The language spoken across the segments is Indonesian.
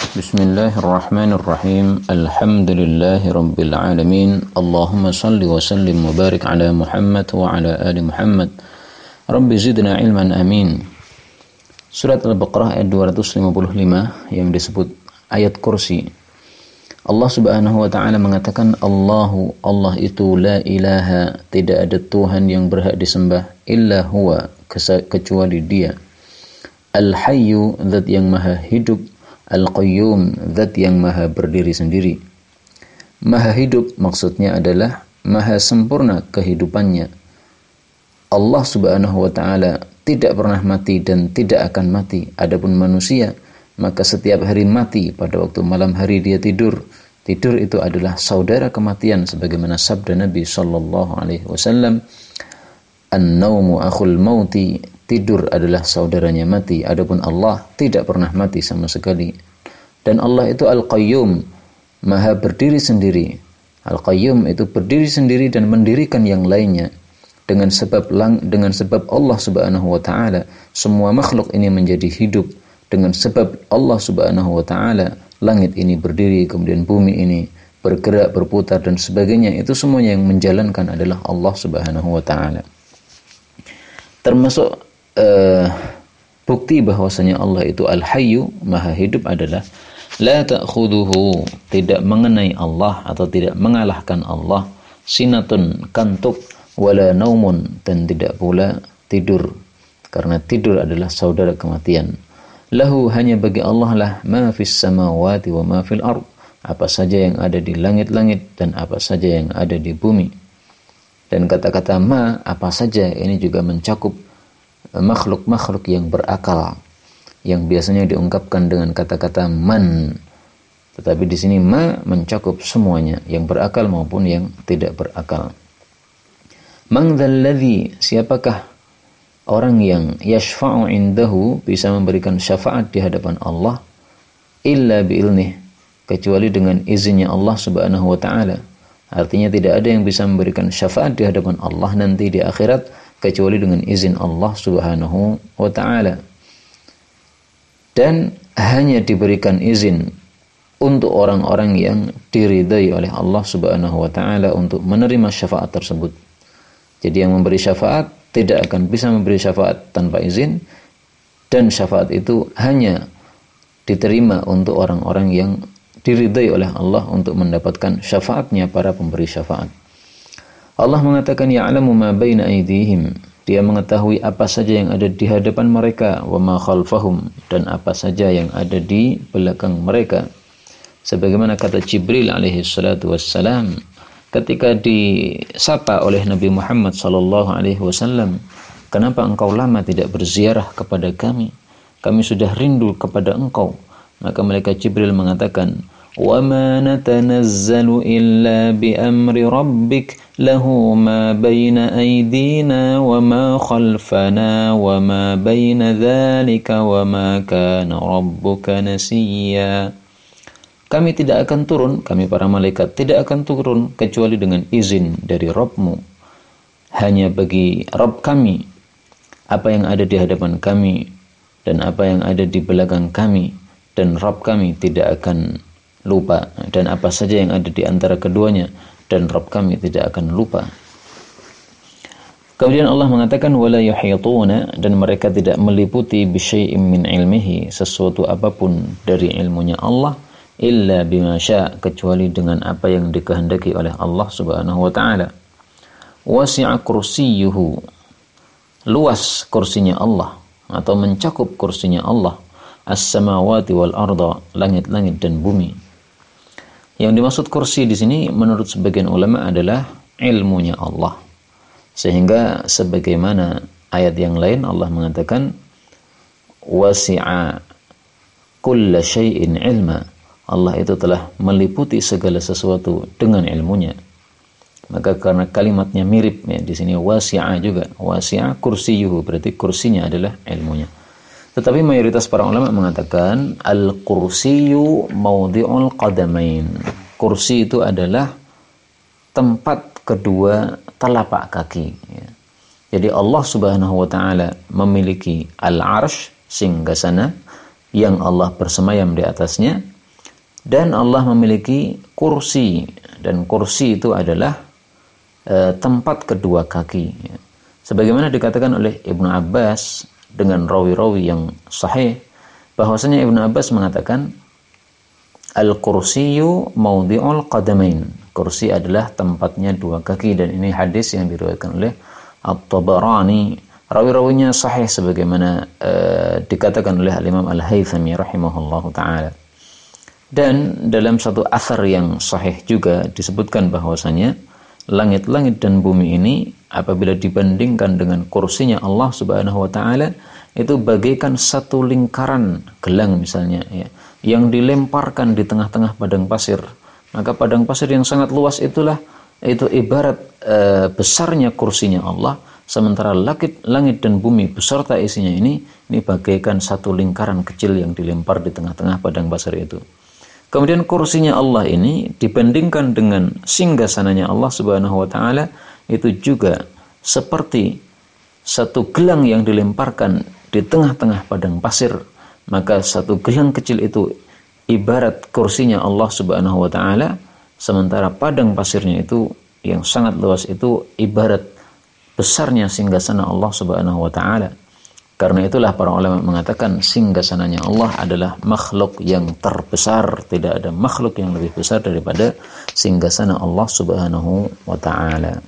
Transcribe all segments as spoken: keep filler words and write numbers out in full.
Bismillahirrahmanirrahim. Alhamdulillahirabbil alamin. Allahumma shalli wa sallim wa barik ala Muhammad wa ala ali Muhammad. Rabbi zidna ilman amin. Surat Al-Baqarah ayat dua ratus lima puluh lima yang disebut ayat kursi. Allah Subhanahu wa taala mengatakan, Allahu, Allah itu la ilaha, tidak ada Tuhan yang berhak disembah illa huwa, kecuali Dia. Al-Hayyu, zat yang maha hidup. Al-Qayyum, zat yang maha berdiri sendiri. Maha hidup maksudnya adalah maha sempurna kehidupannya. Allah Subhanahu wa taala tidak pernah mati dan tidak akan mati. Adapun manusia, maka setiap hari mati. Pada waktu malam hari dia tidur. Tidur itu adalah saudara kematian, sebagaimana sabda Nabi sallallahu alaihi wasallam, An-naumu akhul mauti, tidur adalah saudaranya mati. Adapun Allah tidak pernah mati sama sekali. Dan Allah itu Al-Qayyum, maha berdiri sendiri. Al-Qayyum itu berdiri sendiri dan mendirikan yang lainnya. Dengan sebab lang, dengan sebab Allah Subhanahu wa taala, semua makhluk ini menjadi hidup. Dengan sebab Allah Subhanahu wa taala, langit ini berdiri, kemudian bumi ini bergerak, berputar dan sebagainya. Itu semuanya yang menjalankan adalah Allah Subhanahu wa taala. Termasuk uh, bukti bahwasanya Allah itu Al-Hayyu, maha hidup adalah la ta'khuduhu, tidak mengenai Allah atau tidak mengalahkan Allah, sinatun, kantuk, wala naumun, dan tidak pula tidur, karena tidur adalah saudara kematian. Lahu, hanya bagi Allah lah, ma fis samawati wa ma fil ard, apa saja yang ada di langit-langit dan apa saja yang ada di bumi. Dan kata-kata ma, apa saja, ini juga mencakup makhluk-makhluk yang berakal, yang biasanya diungkapkan dengan kata-kata man. Tetapi di sini ma mencakup semuanya, yang berakal maupun yang tidak berakal. Man dzalladzi, siapakah orang yang yashfa'u indahu, bisa memberikan syafaat di hadapan Allah, illa bi'ilnih, kecuali dengan izinnya Allah Subhanahu wa taala. Artinya tidak ada yang bisa memberikan syafaat di hadapan Allah nanti di akhirat kecuali dengan izin Allah Subhanahu wa taala. Dan hanya diberikan izin untuk orang-orang yang diridai oleh Allah Subhanahu wa taala untuk menerima syafaat tersebut. Jadi yang memberi syafaat tidak akan bisa memberi syafaat tanpa izin, dan syafaat itu hanya diterima untuk orang-orang yang diridai oleh Allah untuk mendapatkan syafaatnya para pemberi syafaat. Allah mengatakan, ya'lamu ma baina aydihim, Dia mengetahui apa saja yang ada di hadapan mereka, wa ma khalfahum, dan apa saja yang ada di belakang mereka. Sebagaimana kata Jibril alaihi salatu wassalam ketika disapa oleh Nabi Muhammad sallallahu alaihi wasallam, kenapa engkau lama tidak berziarah kepada kami? Kami sudah rindu kepada engkau. Maka malaikat Jibril mengatakan, wa ma natanazzalu illa bi amri rabbik lahu ma baina aydina wa ma khalfana wa ma baina dzalika wa ma kana rabbuka nasiya. Kami tidak akan turun, kami para malaikat tidak akan turun kecuali dengan izin dari Rabb-Mu. Hanya bagi Rabb kami apa yang ada di hadapan kami dan apa yang ada di belakang kami, dan Rabb kami tidak akan lupa, dan apa saja yang ada di antara keduanya, dan Rabb kami tidak akan lupa. Kemudian Allah mengatakan, wala yuhituna, dan mereka tidak meliputi bisyai'in min ilmihi, sesuatu apapun dari ilmunya Allah, illa bima syaa, kecuali dengan apa yang dikehendaki oleh Allah Subhanahu wa taala. Wasi'a kursiyyuhu, luas kursinya Allah atau mencakup kursinya Allah, as-samawati wal arda, langit-langit dan bumi. Yang dimaksud kursi di sini menurut sebagian ulama adalah ilmunya Allah. Sehingga sebagaimana ayat yang lain Allah mengatakan, wasi'a kulla syai'in ilma, Allah itu telah meliputi segala sesuatu dengan ilmunya. Maka karena kalimatnya mirip ya, di sini wasi'a juga, wasi'a kursiyuhu, berarti kursinya adalah ilmunya. Tetapi mayoritas para ulama mengatakan al-kursiyu maudhi'ul qadamain. Kursi itu adalah tempat kedua telapak kaki. Ya. Jadi Allah Subhanahu wa taala memiliki al-'arsy, singgasana yang Allah bersemayam di atasnya, Dan Allah memiliki kursi, dan kursi itu adalah e, tempat kedua kaki. Sebagaimana dikatakan oleh Ibnu Abbas dengan rawi-rawi yang sahih, bahwasanya Ibnu Abbas mengatakan al-kursiyu maudhi'ul qadamain. Kursi adalah tempatnya dua kaki, dan ini hadis yang diriwayatkan oleh At-Tabarani. Rawi-rawinya sahih sebagaimana e, dikatakan oleh Al-Imam Al-Haythami rahimahullahu taala. Dan dalam satu athar yang sahih juga disebutkan bahwasanya langit-langit dan bumi ini apabila dibandingkan dengan kursinya Allah Subhanahu wa taala itu bagaikan satu lingkaran gelang misalnya ya, yang dilemparkan di tengah-tengah padang pasir. Maka padang pasir yang sangat luas itulah itu ibarat e, besarnya kursinya Allah, sementara langit, langit dan bumi beserta isinya ini ini bagaikan satu lingkaran kecil yang dilempar di tengah-tengah padang pasir itu. Kemudian kursinya Allah ini dibandingkan dengan singgasananya Allah Subhanahu wa taala itu juga seperti satu gelang yang dilemparkan di tengah-tengah padang pasir. Maka satu gelang kecil itu ibarat kursinya Allah Subhanahu wa taala, sementara padang pasirnya itu yang sangat luas itu ibarat besarnya singgasana Allah Subhanahu wa taala. Karena itulah para ulama mengatakan singgasananya Allah adalah makhluk yang terbesar. Tidak ada makhluk yang lebih besar daripada singgasana Allah Subhanahu wa taala.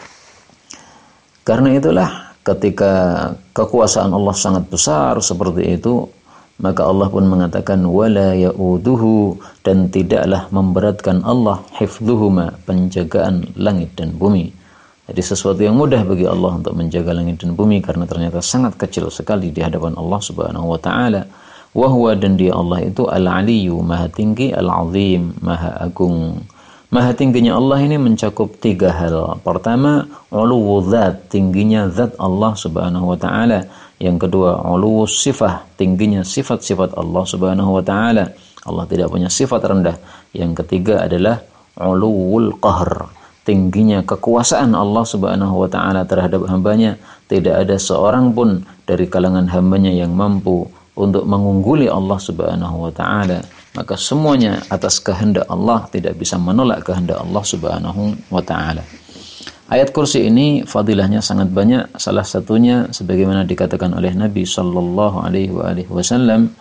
Karena itulah ketika kekuasaan Allah sangat besar seperti itu, maka Allah pun mengatakan wala ya'uduhu, dan tidaklah memberatkan Allah hifdzuhuma, penjagaan langit dan bumi. Jadi sesuatu yang mudah bagi Allah untuk menjaga langit dan bumi, karena ternyata sangat kecil sekali di hadapan Allah Subhanahu wa taala. Wa huwa, dan dia Allah itu al-aliyyu, maha tinggi, al-azim, maha agung. Maha tingginya Allah ini mencakup tiga hal. Pertama, uluwu dzat, tingginya zat Allah Subhanahu wa taala. Yang kedua, uluwu sifah, tingginya sifat-sifat Allah Subhanahu wa taala. Allah tidak punya sifat rendah. Yang ketiga adalah uluwul qahr, tingginya kekuasaan Allah Subhanahu wa taala terhadap hambanya. Tidak ada seorang pun dari kalangan hambanya yang mampu untuk mengungguli Allah Subhanahu wa taala. Maka semuanya atas kehendak Allah, tidak bisa menolak kehendak Allah Subhanahu wa taala. Ayat kursi ini fadilahnya sangat banyak. Salah satunya sebagaimana dikatakan oleh Nabi sallallahu alaihi wasallam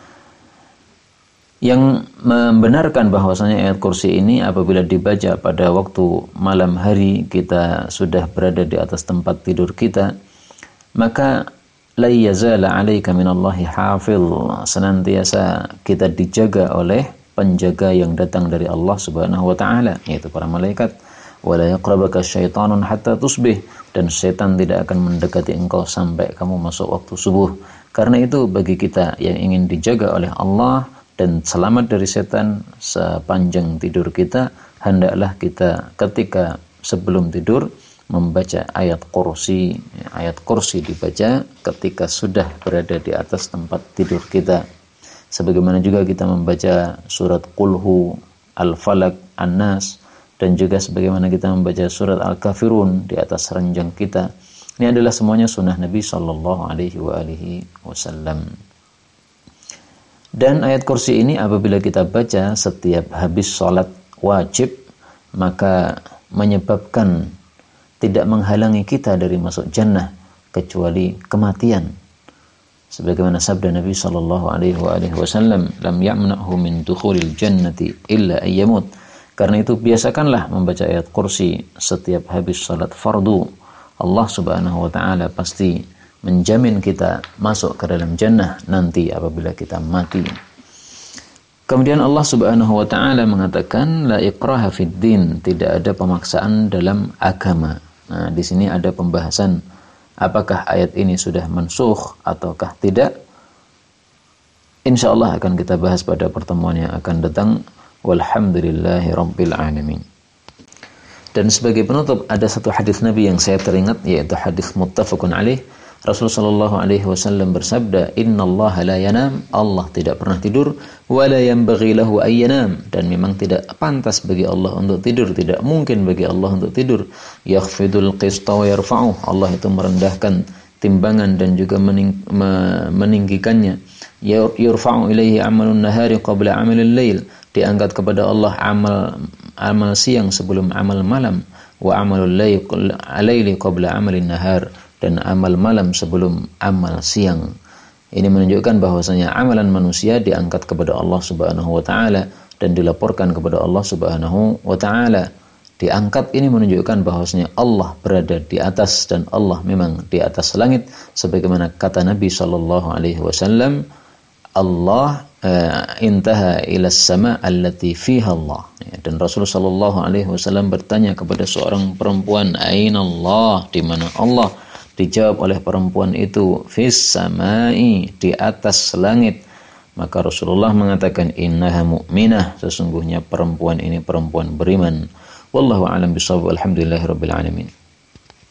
yang membenarkan bahwasanya ayat kursi ini apabila dibaca pada waktu malam hari kita sudah berada di atas tempat tidur kita, maka la yazala 'alaika minallahi hafiz, senantiasa kita dijaga oleh penjaga yang datang dari Allah Subhanahu wa taala, yaitu para malaikat. Wala yaqrabaka syaitanun hatta tusbih, dan setan tidak akan mendekati engkau sampai kamu masuk waktu subuh. Karena itu bagi kita yang ingin dijaga oleh Allah dan selamat dari setan sepanjang tidur kita, hendaklah kita ketika sebelum tidur membaca ayat kursi. Ayat kursi dibaca ketika sudah berada di atas tempat tidur kita. Sebagaimana juga kita membaca surat Qulhu, Al-Falaq, An-Nas, dan juga sebagaimana kita membaca surat Al-Kafirun di atas ranjang kita. Ini adalah semuanya sunnah Nabi sallallahu alaihi wasallam. Dan ayat kursi ini apabila kita baca setiap habis sholat wajib, maka menyebabkan tidak menghalangi kita dari masuk jannah kecuali kematian. Sebagaimana sabda Nabi sallallahu alaihi wasallam, lam ya'mnahu min dukhulil jannati illa ayyamut. Karena itu biasakanlah membaca ayat kursi setiap habis salat fardu. Allah Subhanahu wa taala pasti menjamin kita masuk ke dalam jannah nanti apabila kita mati. Kemudian Allah Subhanahu wa taala mengatakan la ikraha fid din, tidak ada pemaksaan dalam agama. Nah, di sini ada pembahasan apakah ayat ini sudah mansukh ataukah tidak. Insyaallah akan kita bahas pada pertemuan yang akan datang. Walhamdulillahi rabbil alamin. Dan sebagai penutup ada satu hadis Nabi yang saya teringat, yaitu hadis muttafaqun alaih. Rasul sallallahu alaihi wasallam bersabda, "Innallaha la yanam", Allah tidak pernah tidur, "wa la yanbaghi lahu ay yanam", dan memang tidak pantas bagi Allah untuk tidur, tidak mungkin bagi Allah untuk tidur. "Yakhfidul qista wa yarfa'uh", Allah itu merendahkan timbangan dan juga mening, meninggikannya. "Yurfa'u ilaihi amalun nahari qabla amalil lail", diangkat kepada Allah amal amal siang sebelum amal malam, wa amalul laili qabla amalin nahar, dan amal malam sebelum amal siang. Ini menunjukkan bahwasanya amalan manusia diangkat kepada Allah Subhanahu wa taala dan dilaporkan kepada Allah Subhanahu wa taala. Diangkat ini menunjukkan bahwasanya Allah berada di atas, dan Allah memang di atas langit, sebagaimana kata Nabi sallallahu alaihi wasallam, Allah uh, intaha ila sama allati fiha Allah. Ya, dan Rasulullah sallallahu alaihi wasallam bertanya kepada seorang perempuan, "Aina Allah?" Di mana Allah? Dijawab oleh perempuan itu, "Fis samai," di atas langit. Maka Rasulullah mengatakan, "Innaha mu'minah," sesungguhnya perempuan ini perempuan beriman. Wallahu a'lam bishawab. Alhamdulillahirabbil alamin.